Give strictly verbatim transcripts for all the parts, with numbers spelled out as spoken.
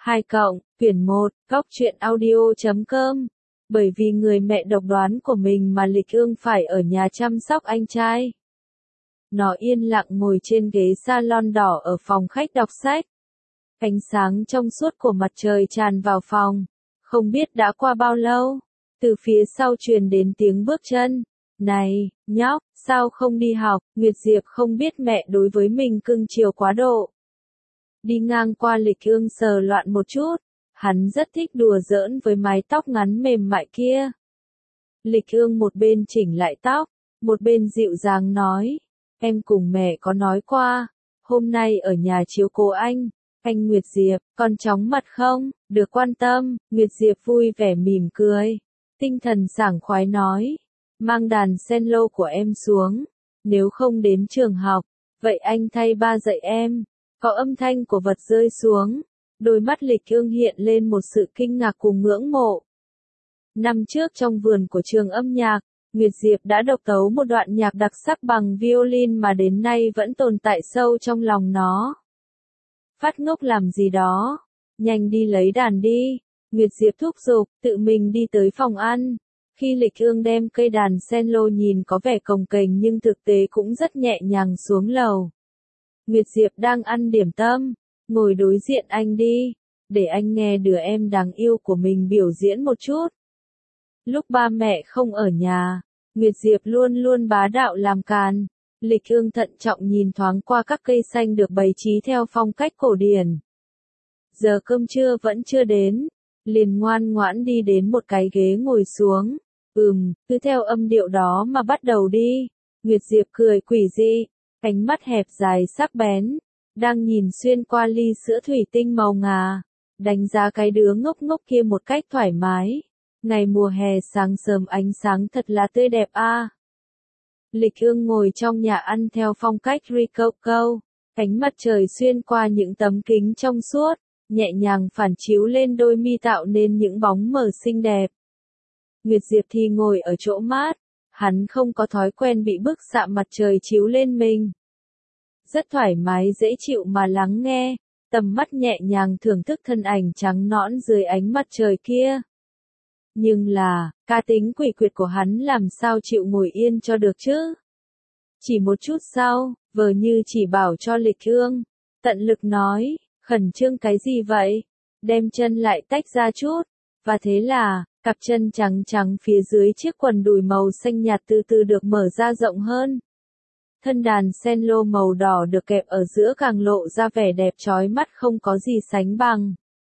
hai cộng, quyển một, góc truyện audio chấm com. Bởi vì người mẹ độc đoán của mình mà Lịch Ương phải ở nhà chăm sóc anh trai. Nó yên lặng ngồi trên ghế salon đỏ ở phòng khách đọc sách. Ánh sáng trong suốt của mặt trời tràn vào phòng. Không biết đã qua bao lâu. Từ phía sau truyền đến tiếng bước chân. Này, nhóc, sao không đi học? Nguyệt Diệp không biết mẹ đối với mình cưng chiều quá độ. Đi ngang qua Lịch Ương sờ loạn một chút. Hắn rất thích đùa giỡn với mái tóc ngắn mềm mại kia. Lịch Ương một bên chỉnh lại tóc, một bên dịu dàng nói. Em cùng mẹ có nói qua, hôm nay ở nhà chiếu cố anh. Anh Nguyệt Diệp, con chóng mặt không? Được quan tâm. Nguyệt Diệp vui vẻ mỉm cười. Tinh thần sảng khoái nói. Mang đàn cello của em xuống. Nếu không đến trường học, vậy anh thay ba dạy em. Có âm thanh của vật rơi xuống. Đôi mắt Lịch Ương hiện lên một sự kinh ngạc cùng ngưỡng mộ. Năm trước trong vườn của trường âm nhạc, Nguyệt Diệp đã độc tấu một đoạn nhạc đặc sắc bằng violin mà đến nay vẫn tồn tại sâu trong lòng nó. Phát ngốc làm gì đó? Nhanh đi lấy đàn đi. Nguyệt Diệp thúc giục, tự mình đi tới phòng ăn. Khi Lịch Ương đem cây đàn cello nhìn có vẻ cồng kềnh nhưng thực tế cũng rất nhẹ nhàng xuống lầu. Nguyệt Diệp đang ăn điểm tâm. Ngồi đối diện anh đi. Để anh nghe đứa em đáng yêu của mình biểu diễn một chút. Lúc ba mẹ không ở nhà, Nguyệt Diệp luôn luôn bá đạo làm càn. Lịch Ương thận trọng nhìn thoáng qua các cây xanh được bày trí theo phong cách cổ điển. Giờ cơm trưa vẫn chưa đến, liền ngoan ngoãn đi đến một cái ghế ngồi xuống. Ừm, cứ theo âm điệu đó mà bắt đầu đi. Nguyệt Diệp cười quỷ dị, ánh mắt hẹp dài sắc bén, đang nhìn xuyên qua ly sữa thủy tinh màu ngà, đánh giá cái đứa ngốc ngốc kia một cách thoải mái. Ngày mùa hè sáng sớm ánh sáng thật là tươi đẹp a. À. Lịch Ương ngồi trong nhà ăn theo phong cách Rococo, ánh mặt trời xuyên qua những tấm kính trong suốt, nhẹ nhàng phản chiếu lên đôi mi tạo nên những bóng mờ xinh đẹp. Nguyệt Diệp thì ngồi ở chỗ mát, hắn không có thói quen bị bức xạ mặt trời chiếu lên mình. Rất thoải mái dễ chịu mà lắng nghe, tầm mắt nhẹ nhàng thưởng thức thân ảnh trắng nõn dưới ánh mặt trời kia. Nhưng là, cá tính quỷ quyệt của hắn làm sao chịu ngồi yên cho được chứ? Chỉ một chút sau, vờ như chỉ bảo cho Lịch Ương, tận lực nói, khẩn trương cái gì vậy? Đem chân lại tách ra chút, và thế là, cặp chân trắng trắng phía dưới chiếc quần đùi màu xanh nhạt từ từ được mở ra rộng hơn. Thân đàn cello màu đỏ được kẹp ở giữa càng lộ ra vẻ đẹp chói mắt không có gì sánh bằng.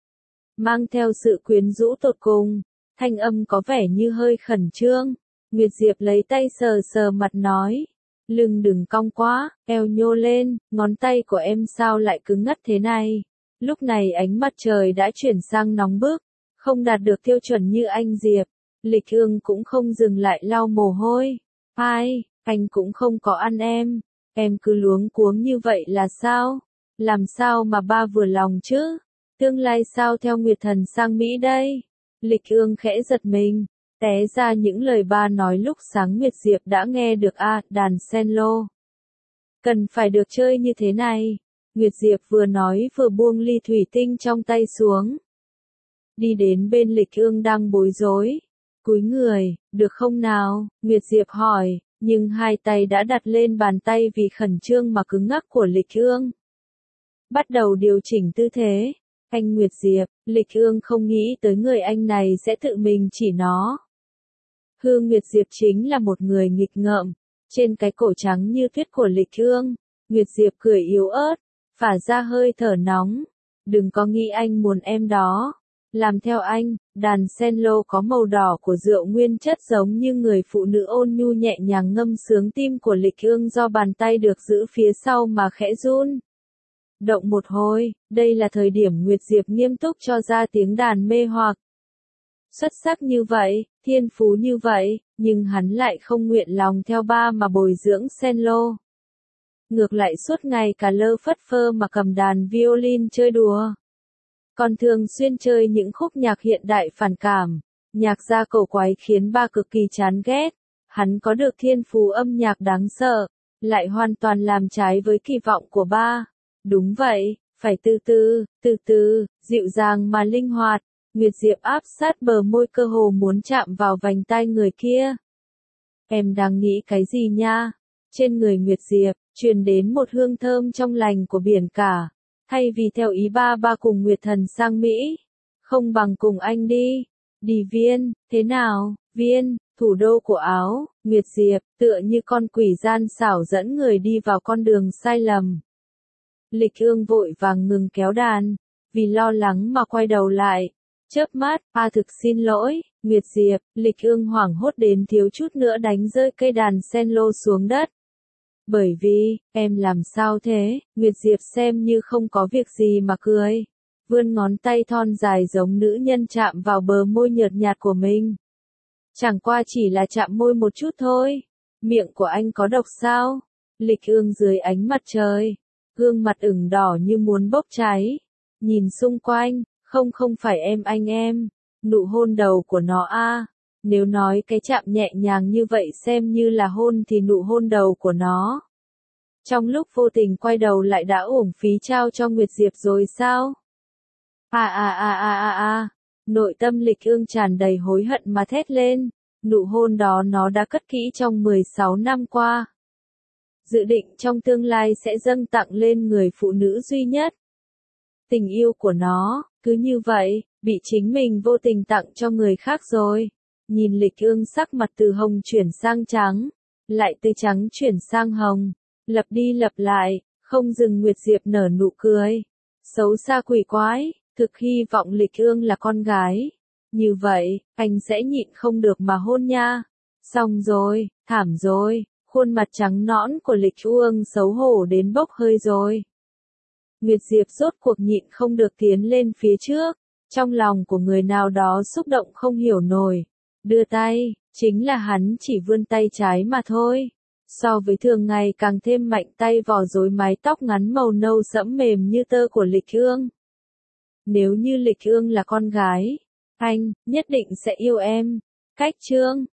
Mang theo sự quyến rũ tột cùng. Thanh âm có vẻ như hơi khẩn trương. Nguyệt Diệp lấy tay sờ sờ mặt nói. Lưng đừng cong quá, eo nhô lên, ngón tay của em sao lại cứng ngắt thế này. Lúc này ánh mặt trời đã chuyển sang nóng bức, không đạt được tiêu chuẩn như anh Diệp. Lịch Ương cũng không dừng lại lau mồ hôi. Ai, anh cũng không có ăn em. Em cứ luống cuống như vậy là sao? Làm sao mà ba vừa lòng chứ? Tương lai sao theo Nguyệt Thần sang Mỹ đây? Lịch Ương khẽ giật mình, té ra những lời ba nói lúc sáng Nguyệt Diệp đã nghe được a, à, đàn cello. Cần phải được chơi như thế này. Nguyệt Diệp vừa nói vừa buông ly thủy tinh trong tay xuống. Đi đến bên Lịch Ương đang bối rối. Cúi người, được không nào? Nguyệt Diệp hỏi, nhưng hai tay đã đặt lên bàn tay vì khẩn trương mà cứng ngắc của Lịch Ương. Bắt đầu điều chỉnh tư thế. Anh Nguyệt Diệp, Lịch Ương không nghĩ tới người anh này sẽ tự mình chỉ nó. Hương Nguyệt Diệp chính là một người nghịch ngợm. Trên cái cổ trắng như tuyết của Lịch Ương, Nguyệt Diệp cười yếu ớt, phả ra hơi thở nóng. Đừng có nghĩ anh muốn em đó. Làm theo anh, đàn cello có màu đỏ của rượu nguyên chất giống như người phụ nữ ôn nhu nhẹ nhàng ngâm sướng tim của Lịch Ương do bàn tay được giữ phía sau mà khẽ run. Động một hồi, đây là thời điểm Nguyệt Diệp nghiêm túc cho ra tiếng đàn mê hoặc. Xuất sắc như vậy, thiên phú như vậy, nhưng hắn lại không nguyện lòng theo ba mà bồi dưỡng cello. Ngược lại suốt ngày cả lơ phất phơ mà cầm đàn violin chơi đùa. Còn thường xuyên chơi những khúc nhạc hiện đại phản cảm, nhạc gia cổ quái khiến ba cực kỳ chán ghét. Hắn có được thiên phú âm nhạc đáng sợ, lại hoàn toàn làm trái với kỳ vọng của ba. Đúng vậy, phải từ từ, từ từ, dịu dàng mà linh hoạt. Nguyệt Diệp áp sát bờ môi cơ hồ muốn chạm vào vành tai người kia. Em đang nghĩ cái gì nha? Trên người Nguyệt Diệp, truyền đến một hương thơm trong lành của biển cả. Thay vì theo ý ba ba cùng Nguyệt Thần sang Mỹ, không bằng cùng anh đi. Đi Viên, thế nào? Viên, thủ đô của Áo. Nguyệt Diệp, tựa như con quỷ gian xảo dẫn người đi vào con đường sai lầm. Lịch Ương vội vàng ngừng kéo đàn, vì lo lắng mà quay đầu lại. Chớp mắt, a thực xin lỗi, Nguyệt Diệp. Lịch Ương hoảng hốt đến thiếu chút nữa đánh rơi cây đàn cello xuống đất. Bởi vì, em làm sao thế? Nguyệt Diệp xem như không có việc gì mà cười. Vươn ngón tay thon dài giống nữ nhân chạm vào bờ môi nhợt nhạt của mình. Chẳng qua chỉ là chạm môi một chút thôi. Miệng của anh có độc sao? Lịch Ương dưới ánh mặt trời. Gương mặt ửng đỏ như muốn bốc cháy. Nhìn xung quanh, không không phải em anh em. Nụ hôn đầu của nó a. Nếu nói cái chạm nhẹ nhàng như vậy xem như là hôn thì nụ hôn đầu của nó. Trong lúc vô tình quay đầu lại đã uổng phí trao cho Nguyệt Diệp rồi sao? À à à à à à. Nội tâm Lịch Ương tràn đầy hối hận mà thét lên. Nụ hôn đó nó đã cất kỹ trong mười sáu năm qua. Dự định trong tương lai sẽ dâng tặng lên người phụ nữ duy nhất. Tình yêu của nó, cứ như vậy, bị chính mình vô tình tặng cho người khác rồi. Nhìn Lịch Ương sắc mặt từ hồng chuyển sang trắng, lại từ trắng chuyển sang hồng, lặp đi lặp lại, không dừng. Nguyệt Diệp nở nụ cười. Xấu xa quỷ quái, thực hy vọng Lịch Ương là con gái. Như vậy, anh sẽ nhịn không được mà hôn nha. Xong rồi, thảm rồi, khuôn mặt trắng nõn của Lịch Ương xấu hổ đến bốc hơi rồi. Nguyệt Diệp rốt cuộc nhịn không được tiến lên phía trước, trong lòng của người nào đó xúc động không hiểu nổi. Đưa tay, chính là hắn chỉ vươn tay trái mà thôi. So với thường ngày càng thêm mạnh tay vò rối mái tóc ngắn màu nâu sẫm mềm như tơ của Lịch Ương. Nếu như Lịch Ương là con gái, anh nhất định sẽ yêu em. Cách chương